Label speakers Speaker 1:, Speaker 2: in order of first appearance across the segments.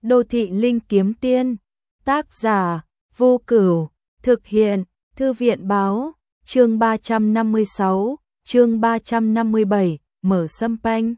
Speaker 1: Đô thị linh kiếm tiên, tác giả, Vô Cửu, thực hiện, Thư viện báo, chương 356, chương 357, mở sâm panh.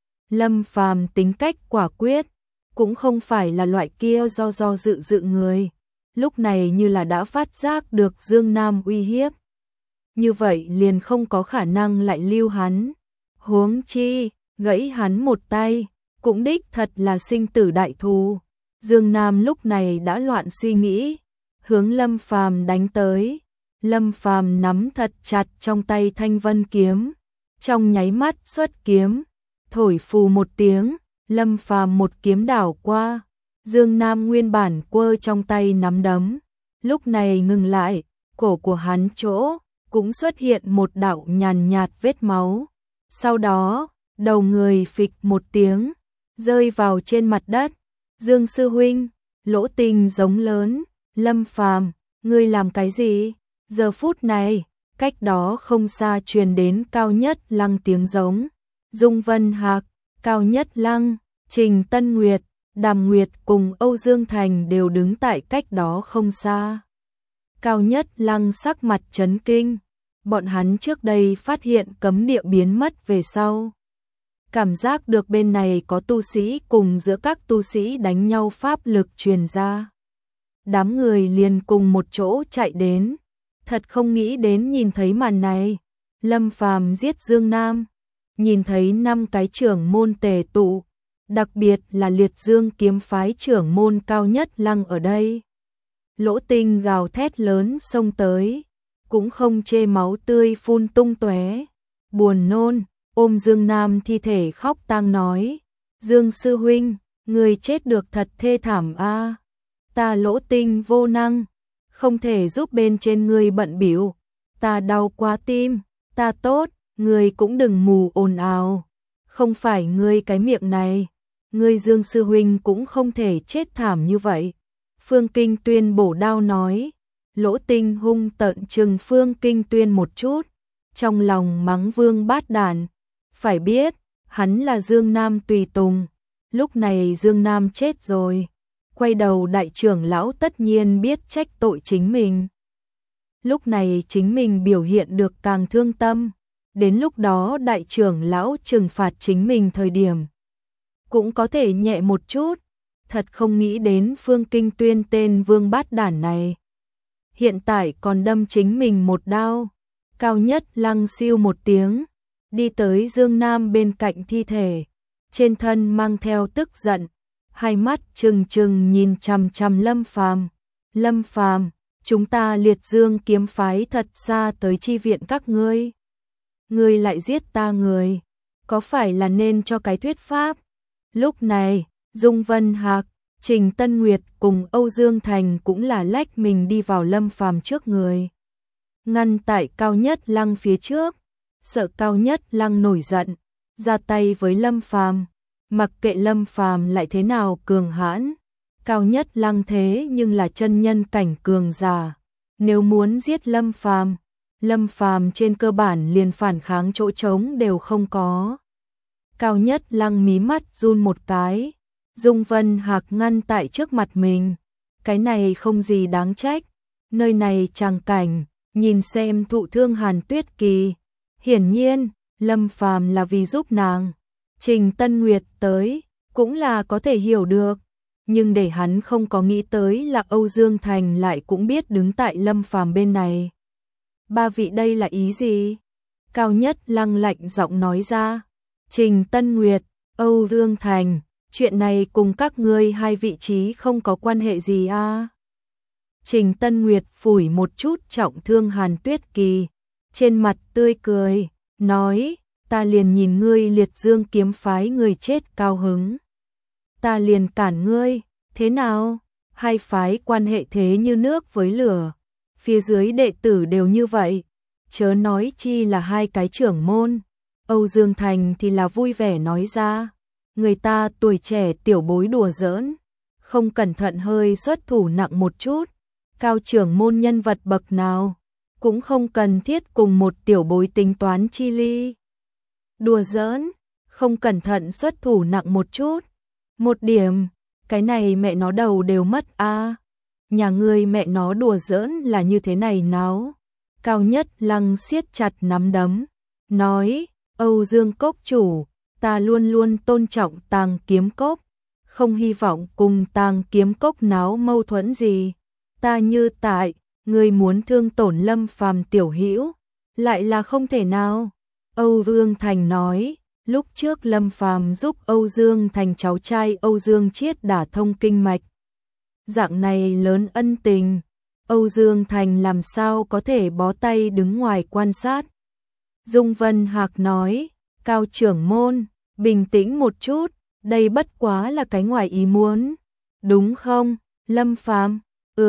Speaker 1: Lâm Phàm tính cách quả quyết, cũng không phải là loại kia do dự người, lúc này như là đã phát giác được Dương Nam uy hiếp. Như vậy liền không có khả năng lại lưu hắn, huống chi, gãy hắn một tay, cũng đích thật là sinh tử đại thù. Dương Nam lúc này đã loạn suy nghĩ, hướng Lâm Phàm đánh tới. Lâm Phàm nắm thật chặt trong tay Thanh Vân kiếm, trong nháy mắt xuất kiếm, thổi phù một tiếng, Lâm Phàm một kiếm đảo qua. Dương Nam nguyên bản quơ trong tay nắm đấm, lúc này ngừng lại, cổ của hắn chỗ cũng xuất hiện một đạo nhàn nhạt vết máu. Sau đó, đầu người phịch một tiếng, rơi vào trên mặt đất. Dương sư huynh, Lỗ Tình giống lớn, Lâm Phàm, ngươi làm cái gì? Giờ phút này, cách đó không xa truyền đến Cao Nhất Lăng tiếng giống. Dung Vân Hạc, Cao Nhất Lăng, Trình Tân Nguyệt, Đàm Nguyệt cùng Âu Dương Thành đều đứng tại cách đó không xa. Cao Nhất Lăng sắc mặt chấn kinh, bọn hắn trước đây phát hiện cấm địa biến mất về sau. Cảm giác được bên này có tu sĩ cùng giữa các tu sĩ đánh nhau pháp lực truyền ra. Đám người liền cùng một chỗ chạy đến, thật không nghĩ đến nhìn thấy màn này. Lâm Phàm giết Dương Nam, nhìn thấy 5 cái trưởng môn tề tụ, đặc biệt là Liệt Dương kiếm phái trưởng môn Cao Nhất Lăng ở đây. Lỗ Tinh gào thét lớn xông tới, cũng không chê máu tươi phun tung tóe, buồn nôn, ôm Dương Nam thi thể khóc tang nói: Dương sư huynh, người chết được thật thê thảm a. Ta Lỗ Tinh vô năng, không thể giúp bên trên người bận bịu, ta đau quá tim, ta tốt, người cũng đừng mù ồn ào, không phải ngươi cái miệng này, ngươi Dương sư huynh cũng không thể chết thảm như vậy. Phương Kinh Tuyên bổ đao nói. Lỗ Tinh hung tợn trừng Phương Kinh Tuyên một chút, trong lòng mắng Vương Bát Đản. Phải biết, hắn là Dương Nam tùy tùng, lúc này Dương Nam chết rồi, quay đầu đại trưởng lão tất nhiên biết trách tội chính mình. Lúc này chính mình biểu hiện được càng thương tâm, đến lúc đó đại trưởng lão trừng phạt chính mình thời điểm cũng có thể nhẹ một chút. Thật không nghĩ đến Phương Kinh Tuyên tên Vương Bát Đản này hiện tại còn đâm chính mình một đao. Cao Nhất Lăng siêu một tiếng, đi tới Dương Nam bên cạnh thi thể, trên thân mang theo tức giận, hai mắt trừng trừng nhìn chằm chằm Lâm Phàm. Lâm Phàm, chúng ta Liệt Dương kiếm phái thật xa tới chi viện các ngươi. Ngươi lại giết ta người, có phải là nên cho cái thuyết pháp? Lúc này, Dung Vân Hạc, Trình Tân Nguyệt cùng Âu Dương Thành cũng là lách mình đi vào Lâm Phàm trước người, ngăn tại Cao Nhất Lăng phía trước, sợ Cao Nhất Lăng nổi giận, ra tay với Lâm Phàm. Mặc kệ Lâm Phàm lại thế nào cường hãn, Cao Nhất Lăng thế nhưng là chân nhân cảnh cường giả, nếu muốn giết Lâm Phàm, Lâm Phàm trên cơ bản liền phản kháng chỗ trống đều không có. Cao Nhất Lăng mí mắt run một cái. Dung Vân Hạc ngăn tại trước mặt mình, cái này không gì đáng trách, nơi này tràng cảnh, nhìn xem thụ thương Hàn Tuyết Kỳ, hiển nhiên, Lâm Phàm là vì giúp nàng. Trình Tân Nguyệt tới, cũng là có thể hiểu được, nhưng để hắn không có nghĩ tới là Âu Dương Thành lại cũng biết đứng tại Lâm Phàm bên này. Ba vị đây là ý gì? Cao Nhất Lăng lạnh giọng nói ra. Trình Tân Nguyệt, Âu Dương Thành, chuyện này cùng các ngươi hai vị trí không có quan hệ gì à? Trình Tân Nguyệt phủi một chút trọng thương Hàn Tuyết Kỳ, trên mặt tươi cười, nói, ta liền nhìn ngươi Liệt Dương kiếm phái người chết cao hứng. Ta liền cản ngươi, thế nào? Hai phái quan hệ thế như nước với lửa, phía dưới đệ tử đều như vậy, chớ nói chi là hai cái trưởng môn. Âu Dương Thành thì là vui vẻ nói ra, người ta tuổi trẻ tiểu bối đùa giỡn, không cẩn thận hơi xuất thủ nặng một chút, Cao trưởng môn nhân vật bậc nào, cũng không cần thiết cùng một tiểu bối tính toán chi ly. Đùa giỡn, không cẩn thận xuất thủ nặng một chút, một điểm, cái này mẹ nó đầu đều mất a. Nhà ngươi mẹ nó đùa giỡn là như thế này náo. Cao Nhất Lăng siết chặt nắm đấm, nói, Âu Dương Cốc chủ, ta luôn luôn tôn trọng Tàng Kiếm Cốc, không hy vọng cùng Tàng Kiếm Cốc náo mâu thuẫn gì. Ta như tại, ngươi muốn thương tổn Lâm Phàm tiểu hữu, lại là không thể nào. Âu Dương Thành nói, lúc trước Lâm Phàm giúp Âu Dương Thành cháu trai Âu Dương Chiết đả thông kinh mạch. Dạng này lớn ân tình, Âu Dương Thành làm sao có thể bó tay đứng ngoài quan sát. Dung Vân Hạc nói, Cao trưởng môn, bình tĩnh một chút, đây bất quá là cái ngoài ý muốn. Đúng không, Lâm Phàm?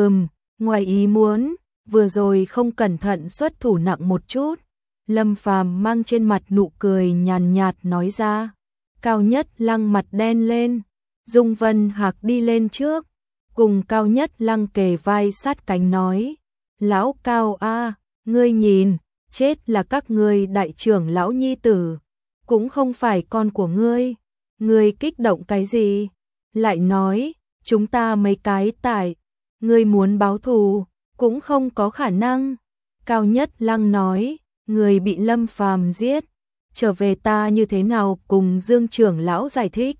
Speaker 1: Ngoài ý muốn, vừa rồi không cẩn thận xuất thủ nặng một chút. Lâm Phàm mang trên mặt nụ cười nhàn nhạt nói ra. Cao Nhất Lăng mặt đen lên, Dung Vân Hạc đi lên trước, cùng Cao Nhất Lăng kề vai sát cánh nói, lão Cao a, ngươi nhìn, chết là các ngươi đại trưởng lão nhi tử, cũng không phải con của ngươi kích động cái gì? Lại nói, chúng ta mấy cái tại, ngươi muốn báo thù, cũng không có khả năng. Cao Nhất Lăng nói, người bị Lâm Phàm giết, trở về ta như thế nào cùng Dương trưởng lão giải thích.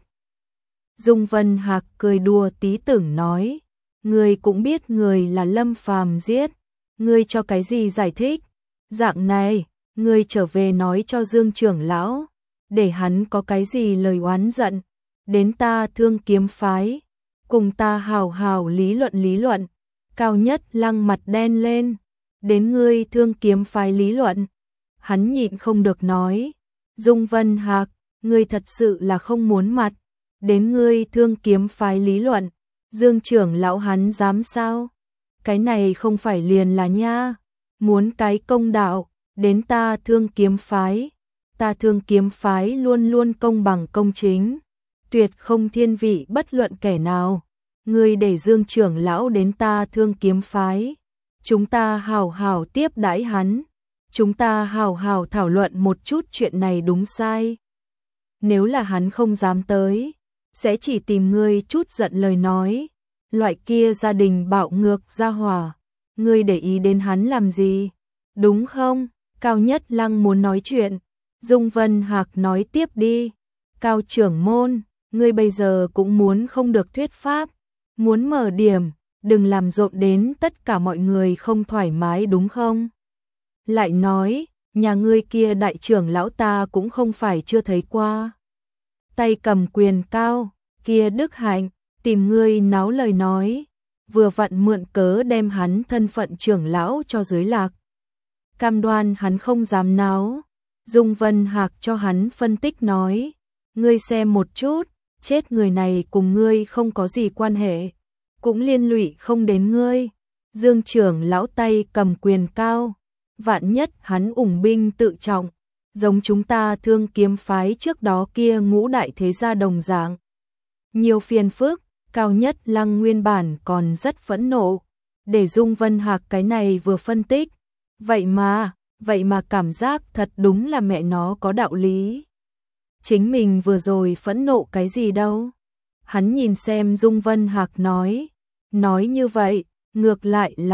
Speaker 1: Dung Vân Hạc cười đùa tí tưởng nói, ngươi cũng biết người là Lâm Phàm giết, ngươi cho cái gì giải thích? Dạng này, ngươi trở về nói cho Dương trưởng lão, để hắn có cái gì lời oán giận, đến ta Thương Kiếm phái, cùng ta hào hào lý luận. Cao Nhất Lăng mặt đen lên, đến ngươi Thương Kiếm phái lý luận. Hắn nhịn không được nói, Dung Vân Hạc, ngươi thật sự là không muốn mặt, đến ngươi Thương Kiếm phái lý luận, Dương trưởng lão hắn dám sao? Cái này không phải liền là nha, muốn cái công đạo, đến ta Thương Kiếm phái. Ta Thương Kiếm phái luôn luôn công bằng công chính, tuyệt không thiên vị bất luận kẻ nào. Ngươi để Dương trưởng lão đến ta Thương Kiếm phái, chúng ta hào hào tiếp đãi hắn, chúng ta hào hào thảo luận một chút chuyện này đúng sai. Nếu là hắn không dám tới, sẽ chỉ tìm ngươi chút giận lời nói, loại kia gia đình bạo ngược gia hỏa, ngươi để ý đến hắn làm gì? Đúng không? Cao Nhất Lăng muốn nói chuyện. Dung Vân Hạc nói tiếp đi. Cao trưởng môn, ngươi bây giờ cũng muốn không được thuyết pháp, muốn mở điểm, đừng làm rộn đến tất cả mọi người không thoải mái đúng không? Lại nói, nhà ngươi kia đại trưởng lão ta cũng không phải chưa thấy qua. Tay cầm quyền cao, kia Đức Hạnh, tìm ngươi náo lời nói, vừa vặn mượn cớ đem hắn thân phận trưởng lão cho dưới lạc. Cam đoan hắn không dám náo. Dung Vân Hạc cho hắn phân tích nói, ngươi xem một chút, chết người này cùng ngươi không có gì quan hệ, cũng liên lụy không đến ngươi. Dương trưởng lão tay cầm quyền cao, vạn nhất hắn ủng binh tự trọng, giống chúng ta Thương Kiếm phái trước đó kia ngũ đại thế gia đồng dạng. Nhiều phiền phức, Cao Nhất Lăng nguyên bản còn rất phẫn nộ, để Dung Vân Hạc cái này vừa phân tích, vậy mà cảm giác thật đúng là mẹ nó có đạo lý. Chính mình vừa rồi phẫn nộ cái gì đâu. Hắn nhìn xem Dung Vân Hạc nói như vậy, ngược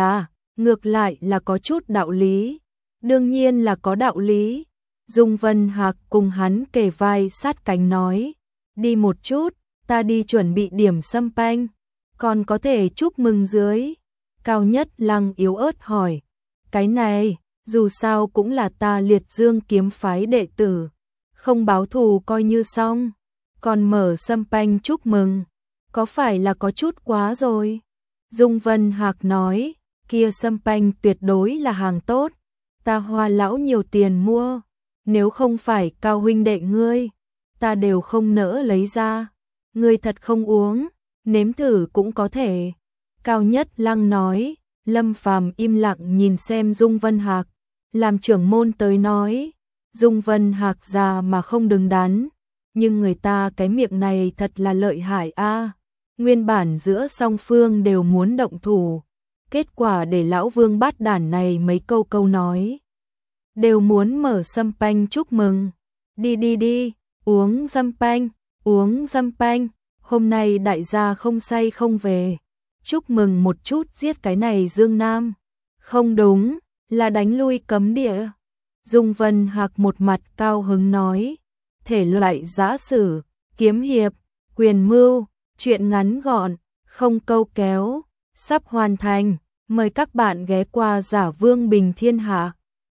Speaker 1: lại là có chút đạo lý. Đương nhiên là có đạo lý. Dung Vân Hạc cùng hắn kề vai sát cánh nói, đi một chút, ta đi chuẩn bị điểm sâm panh, còn có thể chúc mừng dưới. Cao Nhất Lăng yếu ớt hỏi, cái này, dù sao cũng là ta Liệt Dương kiếm phái đệ tử, không báo thù coi như xong, còn mở sâm panh chúc mừng, có phải là có chút quá rồi? Dung Vân Hạc nói, kia sâm panh tuyệt đối là hàng tốt, ta Hoa lão nhiều tiền mua, nếu không phải Cao huynh đệ ngươi, ta đều không nỡ lấy ra. Ngươi thật không uống, nếm thử cũng có thể. Cao Nhất Lăng nói. Lâm Phàm im lặng nhìn xem Dung Vân Hạc, làm trưởng môn tới nói, Dung Vân Hạc già mà không đứng đắn, nhưng người ta cái miệng này thật là lợi hại a. Nguyên bản giữa song phương đều muốn động thủ, kết quả để lão Vương bát đản này mấy câu nói, đều muốn mở sâm panh chúc mừng. Đi, uống sâm panh, hôm nay đại gia không say không về, chúc mừng một chút giết cái này Dương Nam. Không đúng, là đánh lui cấm địa. Dung Vân Hạc một mặt cao hứng nói, thể loại giã sử, kiếm hiệp, quyền mưu, truyện ngắn gọn, không câu kéo, sắp hoàn thành, mời các bạn ghé qua Giả Vương Bình Thiên Hạ.